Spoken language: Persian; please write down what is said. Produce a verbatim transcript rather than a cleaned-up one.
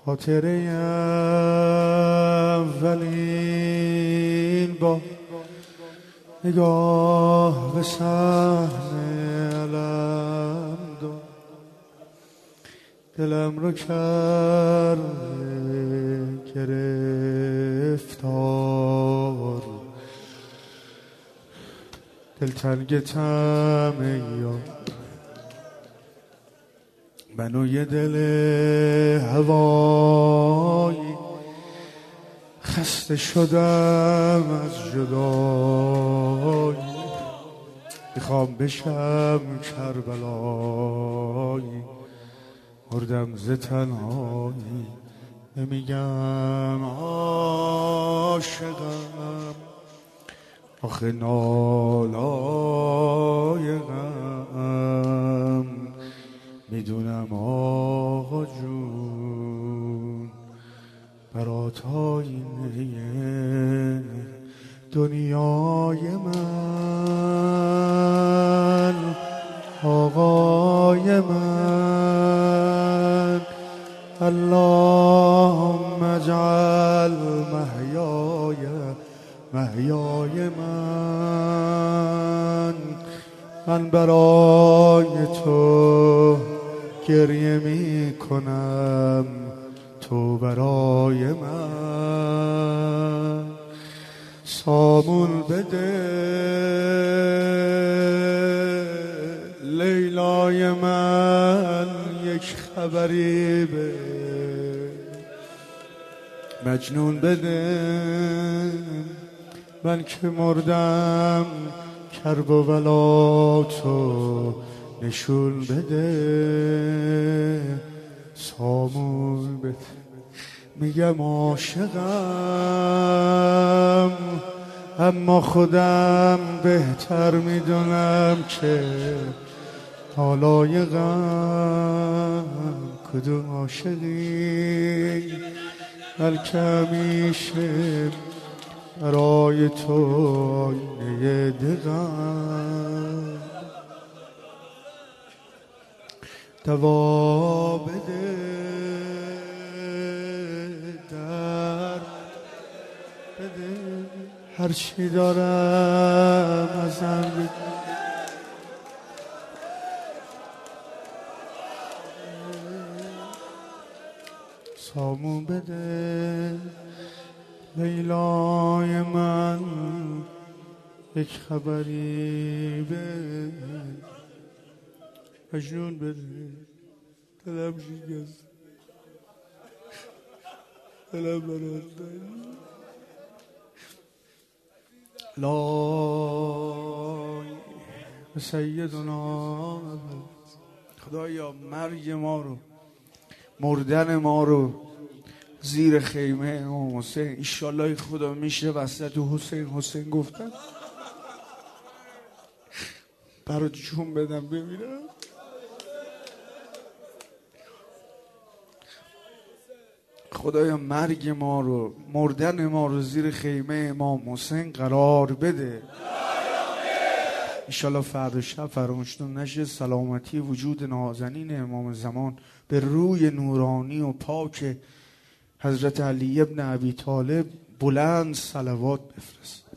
خاطره اولین با نگاه به صحنه علم داد، دلم رو کرد گرفتار، دلتنگ طمع یا منو یه دل هوایی، خسته شدم از جدایی، میخوام بشم کربلایی، مردم ز تنهایی، نمیگم عاشقم آخه نالایقم، میدونم آقا جون برات آینه دنیای من، آقای من. اللهم اجعل محیای محیای من، من برای تو گریه می کنم، تو برای من. سامون بده لیلای من، یک خبری به مجنون بده، من که مردم کرب و بلاتو نشون بده. سامون بده میگم عاشقم، اما خودم بهتر میدونم که نالایقم. کدوم عاشقی بلکه همیشه برای تو آینه دقم، دوا بده درد بده، هرچی دارم ازم بده. سامون بده لیلای من، یک خبری به مجنون بده. دلم شکست، دلم برات لای به سیدنا. خدایا مرگ ما رو، مردن ما رو زیر خیمه امام حسین ایشالله خدا میشه وسط حسین حسین گفتن برات جون بدم بمیرم. خدایا مرگ ما رو، مردن ما رو زیر خیمه امام حسین قرار بده. ایشالله فردا شب فراموشتون نشه سلامتی وجود نازنین امام زمان به روی نورانی و پاک حضرت علی ابن ابی طالب بلند صلوات بفرست.